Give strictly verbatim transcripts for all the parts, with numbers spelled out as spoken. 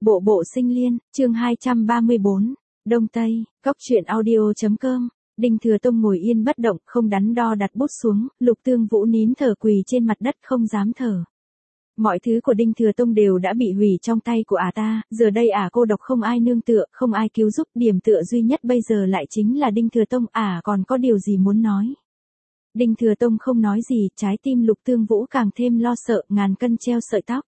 Bộ bộ sinh liên, chương hai trăm ba mươi bốn, Đông Tây, góc truyện audio.com, Đinh Thừa Tông ngồi yên bất động, không đắn đo đặt bút xuống, Lục Tương Vũ nín thở quỳ trên mặt đất không dám thở. Mọi thứ của Đinh Thừa Tông đều đã bị hủy trong tay của ả ta, giờ đây ả cô độc không ai nương tựa, không ai cứu giúp, điểm tựa duy nhất bây giờ lại chính là Đinh Thừa Tông, ả còn có điều gì muốn nói. Đinh Thừa Tông không nói gì, trái tim Lục Tương Vũ càng thêm lo sợ, ngàn cân treo sợi tóc.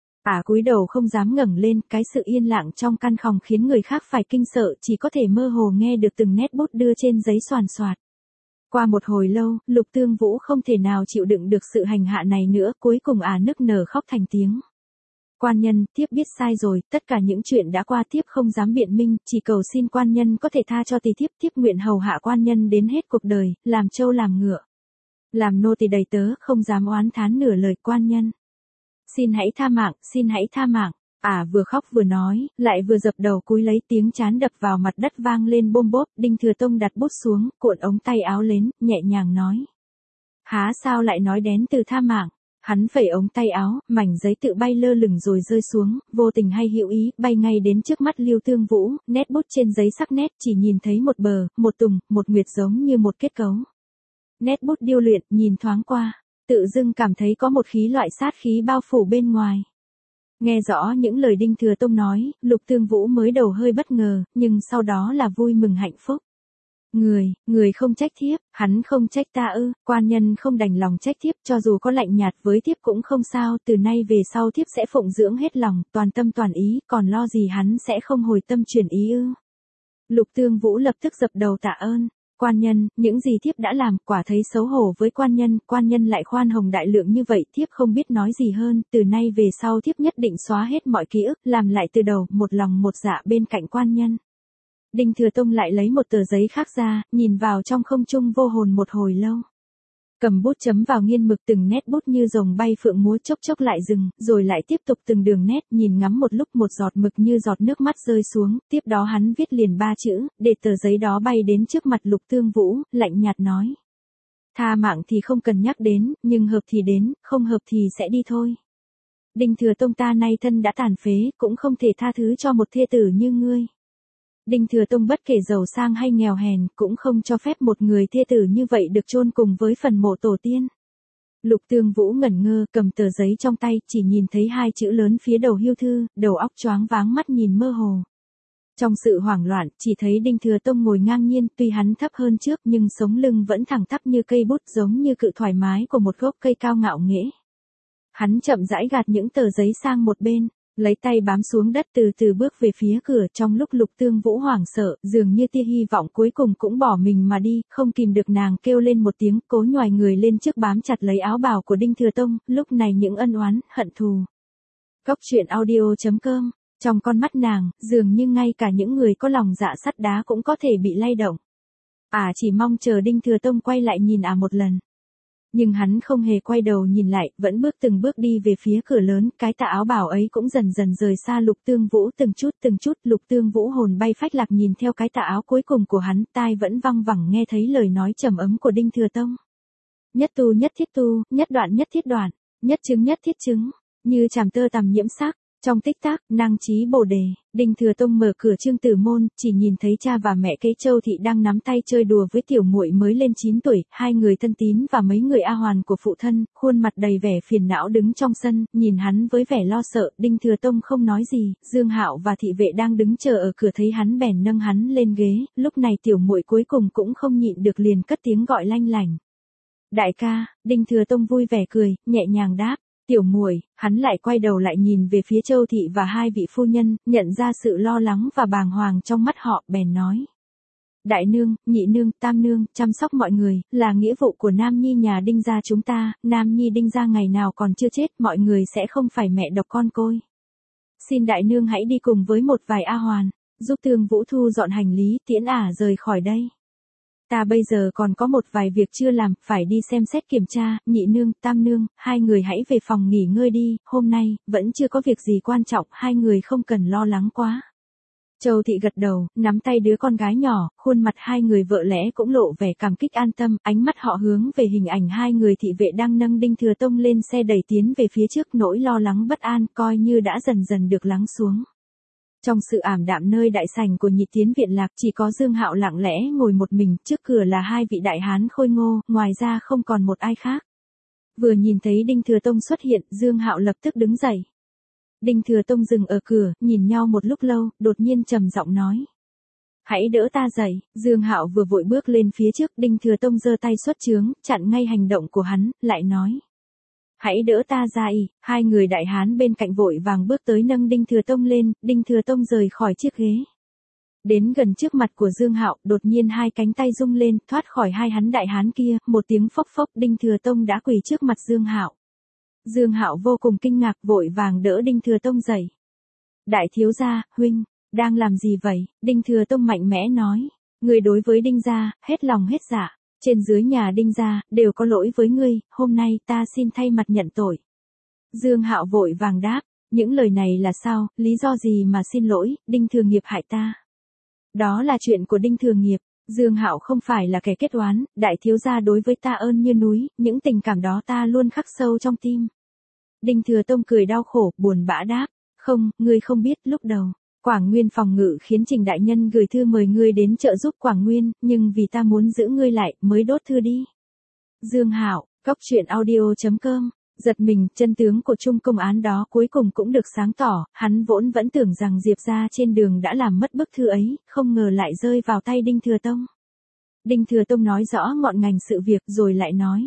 Ả cúi đầu không dám ngẩng lên, cái sự yên lặng trong căn phòng khiến người khác phải kinh sợ, chỉ có thể mơ hồ nghe được từng nét bút đưa trên giấy xoàn xoạt. Qua một hồi lâu, Lục Tương Vũ không thể nào chịu đựng được sự hành hạ này nữa, cuối cùng ả nức nở khóc thành tiếng. Quan nhân, thiếp biết sai rồi, tất cả những chuyện đã qua thiếp không dám biện minh, chỉ cầu xin quan nhân có thể tha cho tỳ thiếp, thiếp nguyện hầu hạ quan nhân đến hết cuộc đời, làm trâu làm ngựa. Làm nô tỳ đầy tớ, không dám oán thán nửa lời quan nhân. Xin hãy tha mạng, xin hãy tha mạng. Ả à, vừa khóc vừa nói, lại vừa dập đầu cúi lấy, tiếng trán đập vào mặt đất vang lên bôm bốp. Đinh Thừa Tông đặt bút xuống, cuộn ống tay áo lên, nhẹ nhàng nói. Há sao lại nói đến từ tha mạng. Hắn phẩy ống tay áo, mảnh giấy tự bay lơ lửng rồi rơi xuống, vô tình hay hữu ý, bay ngay đến trước mắt Lưu Tương Vũ, nét bút trên giấy sắc nét, chỉ nhìn thấy một bờ, một tùng, một nguyệt giống như một kết cấu. Nét bút điêu luyện, nhìn thoáng qua, tự dưng cảm thấy có một khí loại sát khí bao phủ bên ngoài. Nghe rõ những lời Đinh Thừa Tông nói, Lục Tương Vũ mới đầu hơi bất ngờ, nhưng sau đó là vui mừng hạnh phúc. Người, người không trách thiếp, hắn không trách ta ư, quan nhân không đành lòng trách thiếp, cho dù có lạnh nhạt với thiếp cũng không sao, từ nay về sau thiếp sẽ phụng dưỡng hết lòng, toàn tâm toàn ý, còn lo gì hắn sẽ không hồi tâm chuyển ý ư. Lục Tương Vũ lập tức dập đầu tạ ơn. Quan nhân, những gì thiếp đã làm, quả thấy xấu hổ với quan nhân, quan nhân lại khoan hồng đại lượng như vậy, thiếp không biết nói gì hơn, từ nay về sau thiếp nhất định xóa hết mọi ký ức, làm lại từ đầu, một lòng một dạ bên cạnh quan nhân. Đinh Thừa Tông lại lấy một tờ giấy khác ra, nhìn vào trong không trung vô hồn một hồi lâu. Cầm bút chấm vào nghiên mực, từng nét bút như rồng bay phượng múa, chốc chốc lại dừng, rồi lại tiếp tục từng đường nét, nhìn ngắm một lúc một giọt mực như giọt nước mắt rơi xuống, tiếp đó hắn viết liền ba chữ, để tờ giấy đó bay đến trước mặt Lục Tương Vũ, lạnh nhạt nói. Tha mạng thì không cần nhắc đến, nhưng hợp thì đến, không hợp thì sẽ đi thôi. Đinh Thừa Tông ta nay thân đã tàn phế, cũng không thể tha thứ cho một thê tử như ngươi. Đinh Thừa Tông bất kể giàu sang hay nghèo hèn, cũng không cho phép một người thê tử như vậy được chôn cùng với phần mộ tổ tiên. Lục Tương Vũ ngẩn ngơ, cầm tờ giấy trong tay, chỉ nhìn thấy hai chữ lớn phía đầu hưu thư, đầu óc choáng váng, mắt nhìn mơ hồ. Trong sự hoảng loạn, chỉ thấy Đinh Thừa Tông ngồi ngang nhiên, tuy hắn thấp hơn trước nhưng sống lưng vẫn thẳng tắp như cây bút, giống như cự thoải mái của một gốc cây cao ngạo nghễ. Hắn chậm rãi gạt những tờ giấy sang một bên. Lấy tay bám xuống đất, từ từ bước về phía cửa, trong lúc Lục Tương Vũ hoảng sợ, dường như tia hy vọng cuối cùng cũng bỏ mình mà đi, không kìm được nàng kêu lên một tiếng, cố nhoài người lên trước bám chặt lấy áo bào của Đinh Thừa Tông, lúc này những ân oán, hận thù. Góc truyện audio.com, trong con mắt nàng, dường như ngay cả những người có lòng dạ sắt đá cũng có thể bị lay động. Ả à, chỉ mong chờ Đinh Thừa Tông quay lại nhìn ả à một lần. Nhưng hắn không hề quay đầu nhìn lại, vẫn bước từng bước đi về phía cửa lớn, cái tà áo bào ấy cũng dần dần rời xa Lục Tương Vũ từng chút từng chút, Lục Tương Vũ hồn bay phách lạc nhìn theo cái tà áo cuối cùng của hắn, tai vẫn văng vẳng nghe thấy lời nói trầm ấm của Đinh Thừa Tông. Nhất tu nhất thiết tu, nhất đoạn nhất thiết đoạn, nhất chứng nhất thiết chứng, như chàm tơ tằm nhiễm sắc. Trong tích tắc, năng trí bồ đề, Đinh Thừa Tông mở cửa Trương Tử môn, chỉ nhìn thấy cha và mẹ kế Châu Thị đang nắm tay chơi đùa với tiểu muội mới lên chín tuổi, hai người thân tín và mấy người A Hoàn của phụ thân, khuôn mặt đầy vẻ phiền não đứng trong sân, nhìn hắn với vẻ lo sợ. Đinh Thừa Tông không nói gì, Dương Hạo và thị vệ đang đứng chờ ở cửa thấy hắn bèn nâng hắn lên ghế, lúc này tiểu muội cuối cùng cũng không nhịn được liền cất tiếng gọi lanh lảnh. Đại ca. Đinh Thừa Tông vui vẻ cười, nhẹ nhàng đáp. Tiểu muội, hắn lại quay đầu lại nhìn về phía Châu Thị và hai vị phu nhân, nhận ra sự lo lắng và bàng hoàng trong mắt họ, bèn nói. Đại nương, nhị nương, tam nương, chăm sóc mọi người, là nghĩa vụ của Nam Nhi nhà Đinh gia chúng ta, Nam Nhi Đinh gia ngày nào còn chưa chết, mọi người sẽ không phải mẹ độc con côi. Xin đại nương hãy đi cùng với một vài A Hoàn, giúp Tương Vũ thu dọn hành lý, tiễn ả rời khỏi đây. Ta bây giờ còn có một vài việc chưa làm, phải đi xem xét kiểm tra, nhị nương, tam nương, hai người hãy về phòng nghỉ ngơi đi, hôm nay, vẫn chưa có việc gì quan trọng, hai người không cần lo lắng quá. Châu Thị gật đầu, nắm tay đứa con gái nhỏ, khuôn mặt hai người vợ lẽ cũng lộ vẻ cảm kích an tâm, ánh mắt họ hướng về hình ảnh hai người thị vệ đang nâng Đinh Thừa Tông lên xe đẩy tiến về phía trước, nỗi lo lắng bất an coi như đã dần dần được lắng xuống. Trong sự ảm đạm nơi đại sảnh của nhị tiến viện lạc chỉ có Dương Hạo lặng lẽ ngồi một mình, trước cửa là hai vị đại hán khôi ngô, ngoài ra không còn một ai khác. Vừa nhìn thấy Đinh Thừa Tông xuất hiện, Dương Hạo lập tức đứng dậy. Đinh Thừa Tông dừng ở cửa, nhìn nhau một lúc lâu, đột nhiên trầm giọng nói. Hãy đỡ ta dậy. Dương Hạo vừa vội bước lên phía trước, Đinh Thừa Tông giơ tay xuất chướng, chặn ngay hành động của hắn, lại nói. Hãy đỡ ta ra y. Hai người đại hán bên cạnh vội vàng bước tới nâng Đinh Thừa Tông lên, Đinh Thừa Tông rời khỏi chiếc ghế. Đến gần trước mặt của Dương Hạo, đột nhiên hai cánh tay rung lên, thoát khỏi hai hắn đại hán kia, một tiếng phốc phốc, Đinh Thừa Tông đã quỳ trước mặt Dương Hạo. Dương Hạo vô cùng kinh ngạc, vội vàng đỡ Đinh Thừa Tông dậy. Đại thiếu gia, huynh, đang làm gì vậy? Đinh Thừa Tông mạnh mẽ nói. Người đối với Đinh gia, hết lòng hết dạ. Trên dưới nhà Đinh gia, đều có lỗi với ngươi, hôm nay ta xin thay mặt nhận tội. Dương Hạo vội vàng đáp. Những lời này là sao, lý do gì mà xin lỗi, Đinh Thừa Nghiệp hại ta? Đó là chuyện của Đinh Thừa Nghiệp. Dương Hạo không phải là kẻ kết oán, đại thiếu gia đối với ta ơn như núi, những tình cảm đó ta luôn khắc sâu trong tim. Đinh Thừa Tông cười đau khổ, buồn bã đáp. Không, ngươi không biết, lúc đầu, Quảng Nguyên phòng ngự khiến Trình đại nhân gửi thư mời ngươi đến trợ giúp Quảng Nguyên, nhưng vì ta muốn giữ ngươi lại, mới đốt thư đi. Dương Hạo, cóc truyện audio chấm com. Giật mình, chân tướng của chung công án đó cuối cùng cũng được sáng tỏ, hắn vốn vẫn tưởng rằng Diệp gia trên đường đã làm mất bức thư ấy, không ngờ lại rơi vào tay Đinh Thừa Tông. Đinh Thừa Tông nói rõ ngọn ngành sự việc rồi lại nói.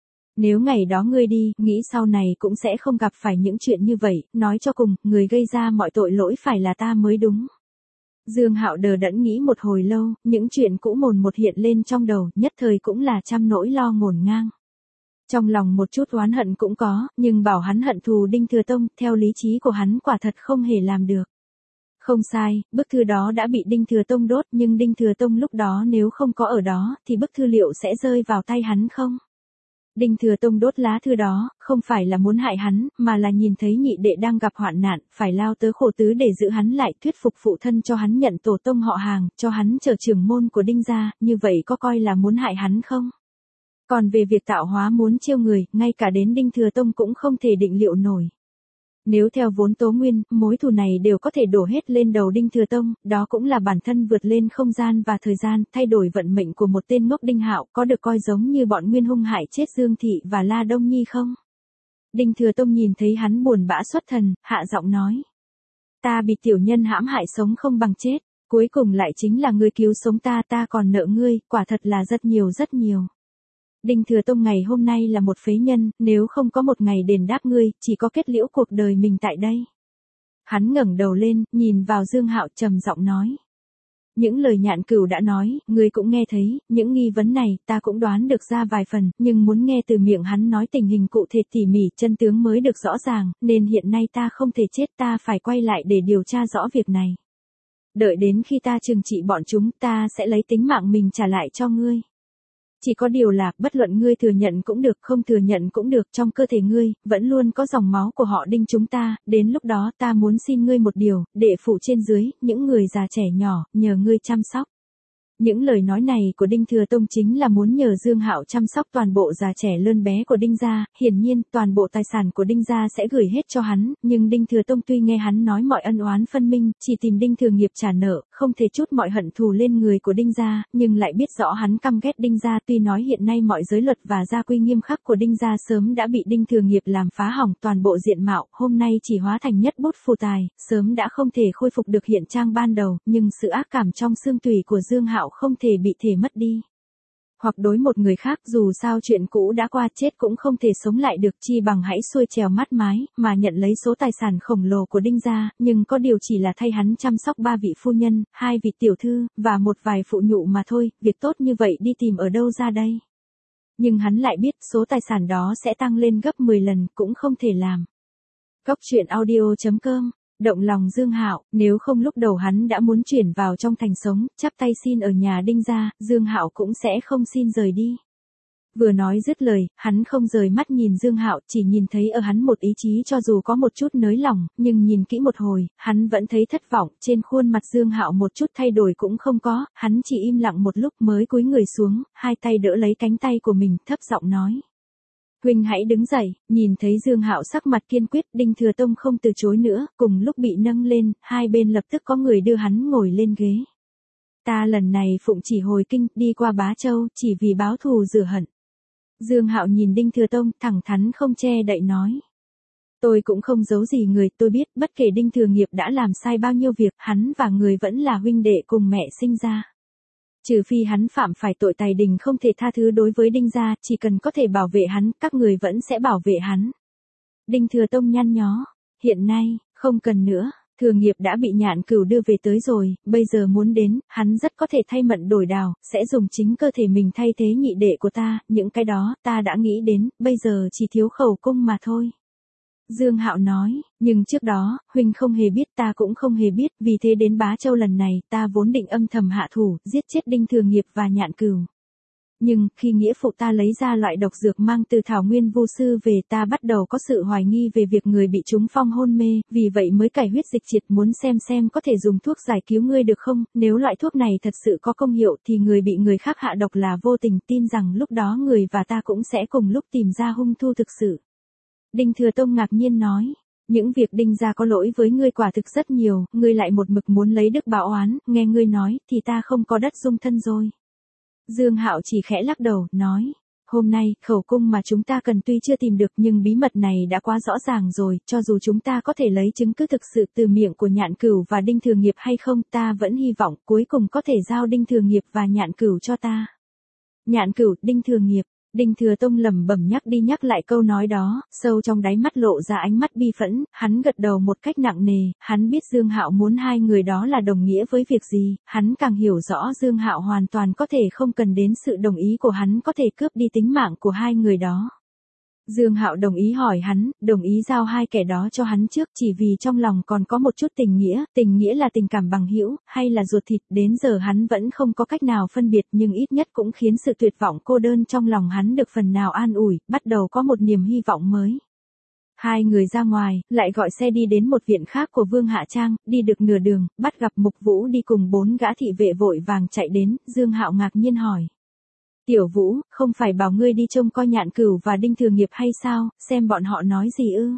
Nếu ngày đó ngươi đi, nghĩ sau này cũng sẽ không gặp phải những chuyện như vậy, nói cho cùng, người gây ra mọi tội lỗi phải là ta mới đúng. Dương Hạo đờ đẫn nghĩ một hồi lâu, những chuyện cũ mồn một hiện lên trong đầu, nhất thời cũng là trăm nỗi lo ngổn ngang. Trong lòng một chút oán hận cũng có, nhưng bảo hắn hận thù Đinh Thừa Tông, theo lý trí của hắn quả thật không hề làm được. Không sai, bức thư đó đã bị Đinh Thừa Tông đốt, nhưng Đinh Thừa Tông lúc đó nếu không có ở đó, thì bức thư liệu sẽ rơi vào tay hắn không? Đinh Thừa Tông đốt lá thư đó, không phải là muốn hại hắn, mà là nhìn thấy nhị đệ đang gặp hoạn nạn, phải lao tới khổ tứ để giữ hắn lại, thuyết phục phụ thân cho hắn nhận tổ tông họ hàng, cho hắn trở trưởng môn của Đinh gia, như vậy có coi là muốn hại hắn không? Còn về việc tạo hóa muốn chiêu người, ngay cả đến Đinh Thừa Tông cũng không thể định liệu nổi. Nếu theo vốn tố nguyên, mối thù này đều có thể đổ hết lên đầu Đinh Thừa Tông, đó cũng là bản thân vượt lên không gian và thời gian, thay đổi vận mệnh của một tên ngốc Đinh Hạo, có được coi giống như bọn Nguyên hung hại chết Dương Thị và La Đông Nhi không? Đinh Thừa Tông nhìn thấy hắn buồn bã xuất thần, hạ giọng nói. Ta bị tiểu nhân hãm hại sống không bằng chết, cuối cùng lại chính là ngươi cứu sống ta, ta còn nợ ngươi, quả thật là rất nhiều rất nhiều. Đinh Thừa Tông ngày hôm nay là một phế nhân, nếu không có một ngày đền đáp ngươi, chỉ có kết liễu cuộc đời mình tại đây. Hắn ngẩng đầu lên, nhìn vào Dương Hạo trầm giọng nói. Những lời Nhạn Cửu đã nói, ngươi cũng nghe thấy, những nghi vấn này, ta cũng đoán được ra vài phần, nhưng muốn nghe từ miệng hắn nói tình hình cụ thể tỉ mỉ, chân tướng mới được rõ ràng, nên hiện nay ta không thể chết, ta phải quay lại để điều tra rõ việc này. Đợi đến khi ta trừng trị bọn chúng, ta sẽ lấy tính mạng mình trả lại cho ngươi. Chỉ có điều là, bất luận ngươi thừa nhận cũng được, không thừa nhận cũng được, trong cơ thể ngươi, vẫn luôn có dòng máu của họ Đinh chúng ta, đến lúc đó ta muốn xin ngươi một điều, đệ phụ trên dưới, những người già trẻ nhỏ, nhờ ngươi chăm sóc. Những lời nói này của Đinh Thừa Tông chính là muốn nhờ Dương Hạo chăm sóc toàn bộ già trẻ lớn bé của Đinh gia, hiển nhiên, toàn bộ tài sản của Đinh gia sẽ gửi hết cho hắn, nhưng Đinh Thừa Tông tuy nghe hắn nói mọi ân oán phân minh, chỉ tìm Đinh Thừa Nghiệp trả nợ, không thể trút mọi hận thù lên người của Đinh gia, nhưng lại biết rõ hắn căm ghét Đinh gia, tuy nói hiện nay mọi giới luật và gia quy nghiêm khắc của Đinh gia sớm đã bị Đinh Thừa Nghiệp làm phá hỏng toàn bộ diện mạo, hôm nay chỉ hóa thành nhất bút phù tài, sớm đã không thể khôi phục được hiện trang ban đầu, nhưng sự ác cảm trong xương tủy của Dương Hạo không thể bị thể mất đi. Hoặc đối một người khác, dù sao chuyện cũ đã qua, chết cũng không thể sống lại được, chi bằng hãy xuôi trèo mát mái, mà nhận lấy số tài sản khổng lồ của Đinh gia, nhưng có điều chỉ là thay hắn chăm sóc ba vị phu nhân, hai vị tiểu thư, và một vài phụ nhụ mà thôi, việc tốt như vậy đi tìm ở đâu ra đây? Nhưng hắn lại biết, số tài sản đó sẽ tăng lên gấp mười lần, cũng không thể làm. Cóc truyện audio chấm com. Động lòng Dương Hạo, nếu không lúc đầu hắn đã muốn chuyển vào trong thành sống, chắp tay xin ở nhà Đinh gia, Dương Hạo cũng sẽ không xin rời đi. Vừa nói dứt lời, hắn không rời mắt nhìn Dương Hạo, chỉ nhìn thấy ở hắn một ý chí cho dù có một chút nới lỏng, nhưng nhìn kỹ một hồi, hắn vẫn thấy thất vọng, trên khuôn mặt Dương Hạo một chút thay đổi cũng không có, hắn chỉ im lặng một lúc mới cúi người xuống, hai tay đỡ lấy cánh tay của mình, thấp giọng nói. Huynh hãy đứng dậy. Nhìn thấy Dương Hạo sắc mặt kiên quyết, Đinh Thừa Tông không từ chối nữa, cùng lúc bị nâng lên, hai bên lập tức có người đưa hắn ngồi lên ghế. Ta lần này phụng chỉ hồi kinh, đi qua Bá Châu, chỉ vì báo thù rửa hận. Dương Hạo nhìn Đinh Thừa Tông, thẳng thắn không che đậy nói. Tôi cũng không giấu gì người, tôi biết, bất kể Đinh Thừa Nghiệp đã làm sai bao nhiêu việc, hắn và người vẫn là huynh đệ cùng mẹ sinh ra. Trừ phi hắn phạm phải tội tài đình không thể tha thứ đối với Đinh gia, chỉ cần có thể bảo vệ hắn, các người vẫn sẽ bảo vệ hắn. Đinh Thừa Tông nhăn nhó, hiện nay, không cần nữa, Thừa Nghiệp đã bị Nhạn Cửu đưa về tới rồi, bây giờ muốn đến, hắn rất có thể thay mận đổi đào, sẽ dùng chính cơ thể mình thay thế nhị đệ của ta, những cái đó, ta đã nghĩ đến, bây giờ chỉ thiếu khẩu cung mà thôi. Dương Hạo nói, nhưng trước đó, huynh không hề biết, ta cũng không hề biết, vì thế đến Bá Châu lần này, ta vốn định âm thầm hạ thủ, giết chết Đinh Thừa Nghiệp và Nhạn Cửu. Nhưng, khi nghĩa phụ ta lấy ra loại độc dược mang từ Thảo Nguyên Vu Sư về, ta bắt đầu có sự hoài nghi về việc người bị trúng phong hôn mê, vì vậy mới cải huyết dịch triệt muốn xem xem có thể dùng thuốc giải cứu ngươi được không, nếu loại thuốc này thật sự có công hiệu thì người bị người khác hạ độc là vô tình, tin rằng lúc đó người và ta cũng sẽ cùng lúc tìm ra hung thủ thực sự. Đinh Thừa Tông ngạc nhiên nói, những việc Đinh gia có lỗi với ngươi quả thực rất nhiều, ngươi lại một mực muốn lấy đức báo oán, nghe ngươi nói, thì ta không có đất dung thân rồi. Dương Hạo chỉ khẽ lắc đầu, nói, hôm nay, khẩu cung mà chúng ta cần tuy chưa tìm được nhưng bí mật này đã quá rõ ràng rồi, cho dù chúng ta có thể lấy chứng cứ thực sự từ miệng của Nhạn Cửu và Đinh Thừa Nghiệp hay không, ta vẫn hy vọng cuối cùng có thể giao Đinh Thừa Nghiệp và Nhạn Cửu cho ta. Nhạn Cửu, Đinh Thừa Nghiệp. Đinh Thừa Tông lẩm bẩm nhắc đi nhắc lại câu nói đó, sâu trong đáy mắt lộ ra ánh mắt bi phẫn, hắn gật đầu một cách nặng nề, hắn biết Dương Hạo muốn hai người đó là đồng nghĩa với việc gì, hắn càng hiểu rõ Dương Hạo hoàn toàn có thể không cần đến sự đồng ý của hắn có thể cướp đi tính mạng của hai người đó. Dương Hạo đồng ý hỏi hắn, đồng ý giao hai kẻ đó cho hắn trước chỉ vì trong lòng còn có một chút tình nghĩa, tình nghĩa là tình cảm bằng hữu, hay là ruột thịt, đến giờ hắn vẫn không có cách nào phân biệt nhưng ít nhất cũng khiến sự tuyệt vọng cô đơn trong lòng hắn được phần nào an ủi, bắt đầu có một niềm hy vọng mới. Hai người ra ngoài, lại gọi xe đi đến một viện khác của Vương Hạ Trang, đi được nửa đường, bắt gặp Mục Vũ đi cùng bốn gã thị vệ vội vàng chạy đến, Dương Hạo ngạc nhiên hỏi. Tiểu Vũ, không phải bảo ngươi đi trông coi Nhạn Cửu và Đinh Thừa Nghiệp hay sao, xem bọn họ nói gì ư?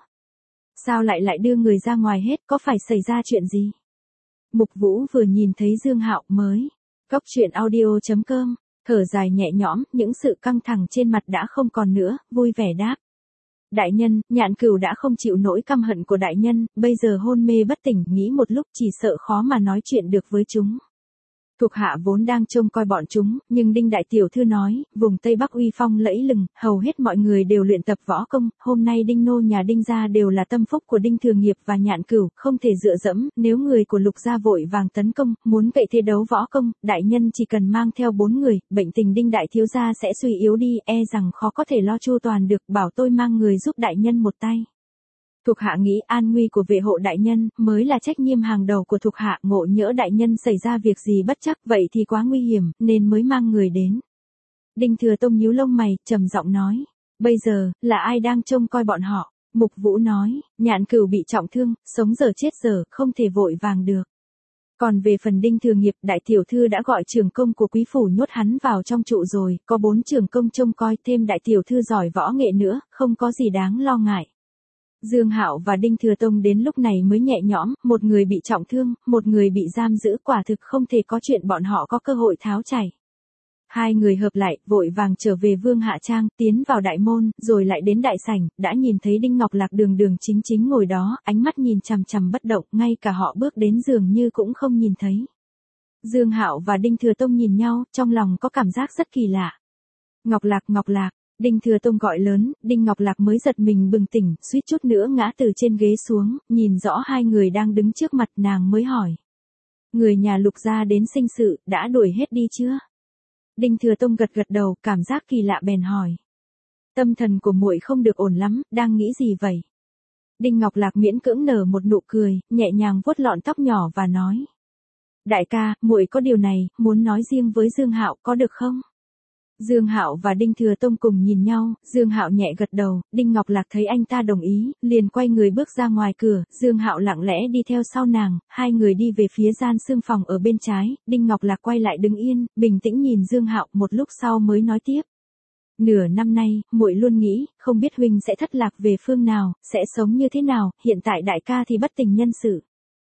Sao lại lại đưa người ra ngoài hết, có phải xảy ra chuyện gì? Mục Vũ vừa nhìn thấy Dương Hạo mới. Cốc truyện audio chấm com, thở dài nhẹ nhõm, những sự căng thẳng trên mặt đã không còn nữa, vui vẻ đáp. Đại nhân, Nhạn Cửu đã không chịu nỗi căm hận của đại nhân, bây giờ hôn mê bất tỉnh, nghĩ một lúc chỉ sợ khó mà nói chuyện được với chúng. Thuộc hạ vốn đang trông coi bọn chúng, nhưng Đinh đại tiểu thư nói, vùng Tây Bắc uy phong lẫy lừng, hầu hết mọi người đều luyện tập võ công, hôm nay Đinh nô nhà Đinh gia đều là tâm phúc của Đinh Thừa Nghiệp và Nhạn Cửu, không thể dựa dẫm, nếu người của Lục gia vội vàng tấn công, muốn cậy thế đấu võ công, đại nhân chỉ cần mang theo bốn người, bệnh tình Đinh đại thiếu gia sẽ suy yếu đi, e rằng khó có thể lo chu toàn được, bảo tôi mang người giúp đại nhân một tay. Thuộc hạ nghĩ an nguy của vệ hộ đại nhân mới là trách nhiệm hàng đầu của thuộc hạ, ngộ nhỡ đại nhân xảy ra việc gì bất chắc vậy thì quá nguy hiểm, nên mới mang người đến. Đinh Thừa Tông nhíu lông mày, trầm giọng nói, bây giờ, là ai đang trông coi bọn họ? Mục Vũ nói, Nhạn Cửu bị trọng thương, sống giờ chết giờ, không thể vội vàng được. Còn về phần Đinh Thừa Nghiệp, đại tiểu thư đã gọi trưởng công của quý phủ nhốt hắn vào trong trụ rồi, có bốn trưởng công trông coi thêm đại tiểu thư giỏi võ nghệ nữa, không có gì đáng lo ngại. Dương Hạo và Đinh Thừa Tông đến lúc này mới nhẹ nhõm, một người bị trọng thương, một người bị giam giữ, quả thực không thể có chuyện bọn họ có cơ hội tháo chạy. Hai người hợp lại, vội vàng trở về Vương Hạ Trang, tiến vào đại môn, rồi lại đến đại sảnh, đã nhìn thấy Đinh Ngọc Lạc đường đường chính chính ngồi đó, ánh mắt nhìn chằm chằm bất động, ngay cả họ bước đến giường như cũng không nhìn thấy. Dương Hạo và Đinh Thừa Tông nhìn nhau, trong lòng có cảm giác rất kỳ lạ. Ngọc Lạc, Ngọc Lạc. Đinh Thừa Tông gọi lớn, Đinh Ngọc Lạc mới giật mình bừng tỉnh, suýt chút nữa ngã từ trên ghế xuống, nhìn rõ hai người đang đứng trước mặt nàng mới hỏi. Người nhà Lục gia đến sinh sự, đã đuổi hết đi chưa? Đinh Thừa Tông gật gật đầu, cảm giác kỳ lạ bèn hỏi. Tâm thần của muội không được ổn lắm, đang nghĩ gì vậy? Đinh Ngọc Lạc miễn cưỡng nở một nụ cười, nhẹ nhàng vuốt lọn tóc nhỏ và nói. Đại ca, muội có điều này, muốn nói riêng với Dương Hạo, có được không? Dương Hạo và Đinh Thừa Tông cùng nhìn nhau, Dương Hạo nhẹ gật đầu, Đinh Ngọc Lạc thấy anh ta đồng ý, liền quay người bước ra ngoài cửa, Dương Hạo lặng lẽ đi theo sau nàng, hai người đi về phía gian xương phòng ở bên trái, Đinh Ngọc Lạc quay lại đứng yên, bình tĩnh nhìn Dương Hạo, một lúc sau mới nói tiếp. Nửa năm nay, muội luôn nghĩ, không biết huynh sẽ thất lạc về phương nào, sẽ sống như thế nào, hiện tại đại ca thì bất tình nhân sự.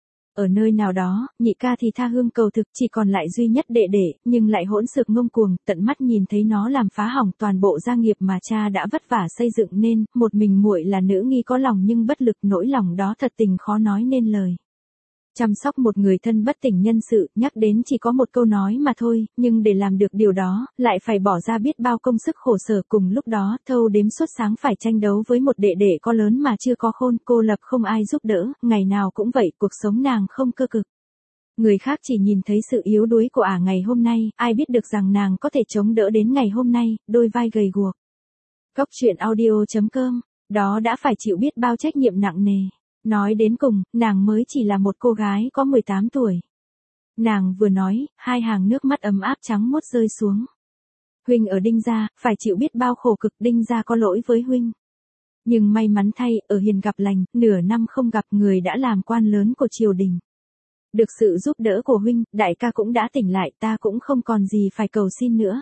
Ở nơi nào đó, nhị ca thì tha hương cầu thực, chỉ còn lại duy nhất đệ đệ, nhưng lại hỗn xược ngông cuồng, tận mắt nhìn thấy nó làm phá hỏng toàn bộ gia nghiệp mà cha đã vất vả xây dựng nên, một mình muội là nữ nhi có lòng nhưng bất lực, nỗi lòng đó thật tình khó nói nên lời. Chăm sóc một người thân bất tỉnh nhân sự, nhắc đến chỉ có một câu nói mà thôi, nhưng để làm được điều đó, lại phải bỏ ra biết bao công sức khổ sở. Cùng lúc đó, thâu đếm suốt sáng phải tranh đấu với một đệ đệ có lớn mà chưa có khôn, cô lập không ai giúp đỡ, ngày nào cũng vậy, cuộc sống nàng không cơ cực. Người khác chỉ nhìn thấy sự yếu đuối của ả ngày hôm nay, ai biết được rằng nàng có thể chống đỡ đến ngày hôm nay, đôi vai gầy guộc. Góc truyện audio chấm com, đó đã phải chịu biết bao trách nhiệm nặng nề. Nói đến cùng, nàng mới chỉ là một cô gái có mười tám tuổi. Nàng vừa nói, hai hàng nước mắt ấm áp trắng muốt rơi xuống. Huynh ở Đinh gia, phải chịu biết bao khổ cực, Đinh gia có lỗi với huynh. Nhưng may mắn thay, ở hiền gặp lành, nửa năm không gặp người đã làm quan lớn của triều đình. Được sự giúp đỡ của huynh, đại ca cũng đã tỉnh lại, ta cũng không còn gì phải cầu xin nữa.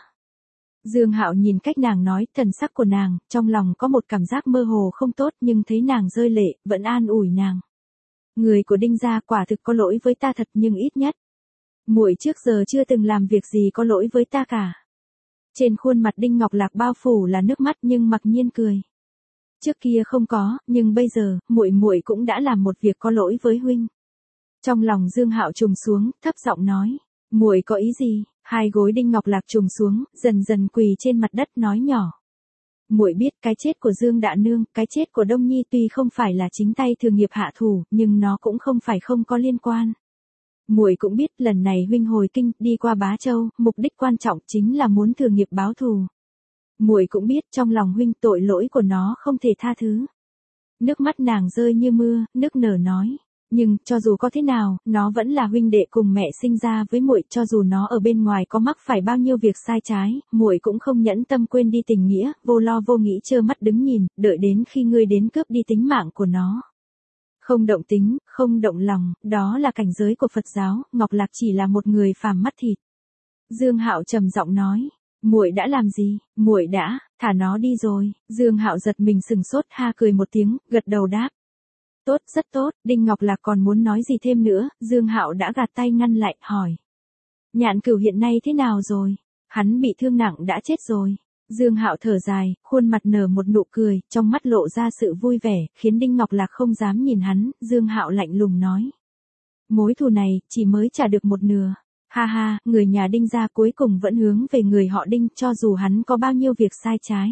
Dương Hạo nhìn cách nàng nói, thần sắc của nàng, trong lòng có một cảm giác mơ hồ không tốt, nhưng thấy nàng rơi lệ, vẫn an ủi nàng. Người của Đinh gia quả thực có lỗi với ta thật, nhưng ít nhất, muội trước giờ chưa từng làm việc gì có lỗi với ta cả. Trên khuôn mặt Đinh Ngọc Lạc bao phủ là nước mắt nhưng mặc nhiên cười. Trước kia không có, nhưng bây giờ, muội muội cũng đã làm một việc có lỗi với huynh. Trong lòng Dương Hạo trùng xuống, thấp giọng nói, muội có ý gì? Hai gối Đinh Ngọc Lạc trùng xuống, dần dần quỳ trên mặt đất nói nhỏ. Muội biết cái chết của Dương Đạ Nương, cái chết của Đông Nhi tuy không phải là chính tay Thường Nghiệp hạ thủ, nhưng nó cũng không phải không có liên quan. Muội cũng biết lần này huynh hồi kinh, đi qua Bá Châu, mục đích quan trọng chính là muốn Thường Nghiệp báo thù. Muội cũng biết trong lòng huynh tội lỗi của nó không thể tha thứ. Nước mắt nàng rơi như mưa, nức nở nói. Nhưng, cho dù có thế nào, nó vẫn là huynh đệ cùng mẹ sinh ra với muội, cho dù nó ở bên ngoài có mắc phải bao nhiêu việc sai trái, muội cũng không nhẫn tâm quên đi tình nghĩa, vô lo vô nghĩ trơ mắt đứng nhìn, đợi đến khi ngươi đến cướp đi tính mạng của nó. Không động tính, không động lòng, đó là cảnh giới của Phật giáo, Ngọc Lạc chỉ là một người phàm mắt thịt. Dương Hạo trầm giọng nói, muội đã làm gì? Muội đã, thả nó đi rồi. Dương Hạo giật mình sừng sốt, ha cười một tiếng, gật đầu đáp. Tốt, rất tốt. Đinh Ngọc Lạc còn muốn nói gì thêm nữa, Dương Hạo đã gạt tay ngăn lại, hỏi. Nhạn Cửu hiện nay thế nào rồi? Hắn bị thương nặng đã chết rồi. Dương Hạo thở dài, khuôn mặt nở một nụ cười, trong mắt lộ ra sự vui vẻ, khiến Đinh Ngọc Lạc không dám nhìn hắn, Dương Hạo lạnh lùng nói. Mối thù này, chỉ mới trả được một nửa. Ha ha, người nhà Đinh gia cuối cùng vẫn hướng về người họ Đinh, cho dù hắn có bao nhiêu việc sai trái.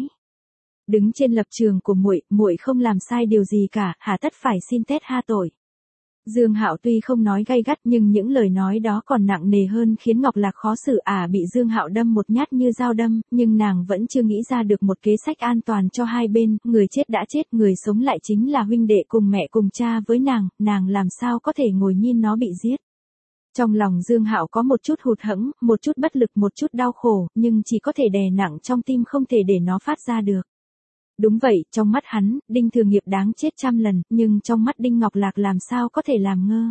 Đứng trên lập trường của muội, muội không làm sai điều gì cả, hà tất phải xin tết ha tội. Dương Hạo tuy không nói gay gắt nhưng những lời nói đó còn nặng nề hơn, khiến Ngọc Lạc khó xử. À, bị Dương Hạo đâm một nhát như dao đâm, nhưng nàng vẫn chưa nghĩ ra được một kế sách an toàn cho hai bên, người chết đã chết, người sống lại chính là huynh đệ cùng mẹ cùng cha với nàng, nàng làm sao có thể ngồi nhìn nó bị giết. Trong lòng Dương Hạo có một chút hụt hẫng, một chút bất lực, một chút đau khổ, nhưng chỉ có thể đè nặng trong tim, không thể để nó phát ra được. Đúng vậy, trong mắt hắn, Đinh Thường Nghiệp đáng chết trăm lần, nhưng trong mắt Đinh Ngọc Lạc làm sao có thể làm ngơ.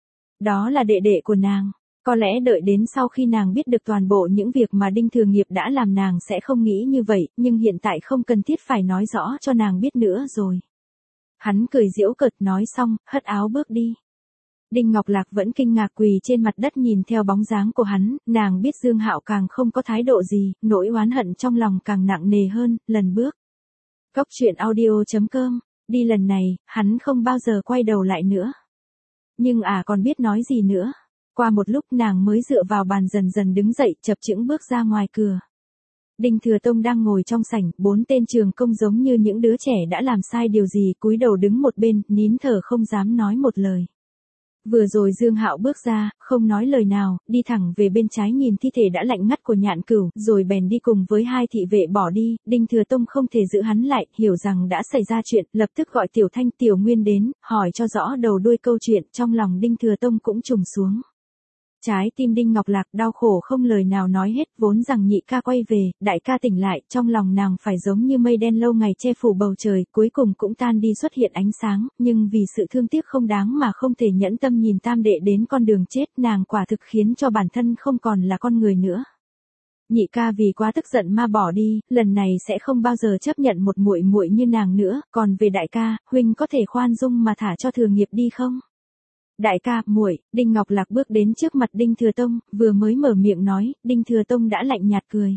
Đó là đệ đệ của nàng. Có lẽ đợi đến sau khi nàng biết được toàn bộ những việc mà Đinh Thường Nghiệp đã làm nàng sẽ không nghĩ như vậy, nhưng hiện tại không cần thiết phải nói rõ cho nàng biết nữa rồi. Hắn cười giễu cợt nói xong, hất áo bước đi. Đinh Ngọc Lạc vẫn kinh ngạc quỳ trên mặt đất nhìn theo bóng dáng của hắn, nàng biết Dương Hạo càng không có thái độ gì, nỗi oán hận trong lòng càng nặng nề hơn, lần bước. Góc truyện audio chấm com, đi lần này, hắn không bao giờ quay đầu lại nữa. Nhưng à còn biết nói gì nữa. Qua một lúc nàng mới dựa vào bàn dần dần đứng dậy, chập chững bước ra ngoài cửa. Đinh Thừa Tông đang ngồi trong sảnh, bốn tên trường công giống như những đứa trẻ đã làm sai điều gì, cúi đầu đứng một bên, nín thở không dám nói một lời. Vừa rồi Dương Hạo bước ra, không nói lời nào, đi thẳng về bên trái nhìn thi thể đã lạnh ngắt của Nhạn Cửu, rồi bèn đi cùng với hai thị vệ bỏ đi. Đinh Thừa Tông không thể giữ hắn lại, hiểu rằng đã xảy ra chuyện, lập tức gọi Tiểu Thanh Tiểu Nguyên đến, hỏi cho rõ đầu đuôi câu chuyện, trong lòng Đinh Thừa Tông cũng trùng xuống. Trái tim Đinh Ngọc Lạc đau khổ không lời nào nói hết, vốn rằng nhị ca quay về, đại ca tỉnh lại, trong lòng nàng phải giống như mây đen lâu ngày che phủ bầu trời, cuối cùng cũng tan đi xuất hiện ánh sáng, nhưng vì sự thương tiếc không đáng mà không thể nhẫn tâm nhìn tam đệ đến con đường chết, nàng quả thực khiến cho bản thân không còn là con người nữa. Nhị ca vì quá tức giận mà bỏ đi, lần này sẽ không bao giờ chấp nhận một muội muội như nàng nữa, còn về đại ca, huynh có thể khoan dung mà thả cho Thừa Nghiệp đi không? Đại ca, muội, Đinh Ngọc Lạc bước đến trước mặt Đinh Thừa Tông, vừa mới mở miệng nói, Đinh Thừa Tông đã lạnh nhạt cười.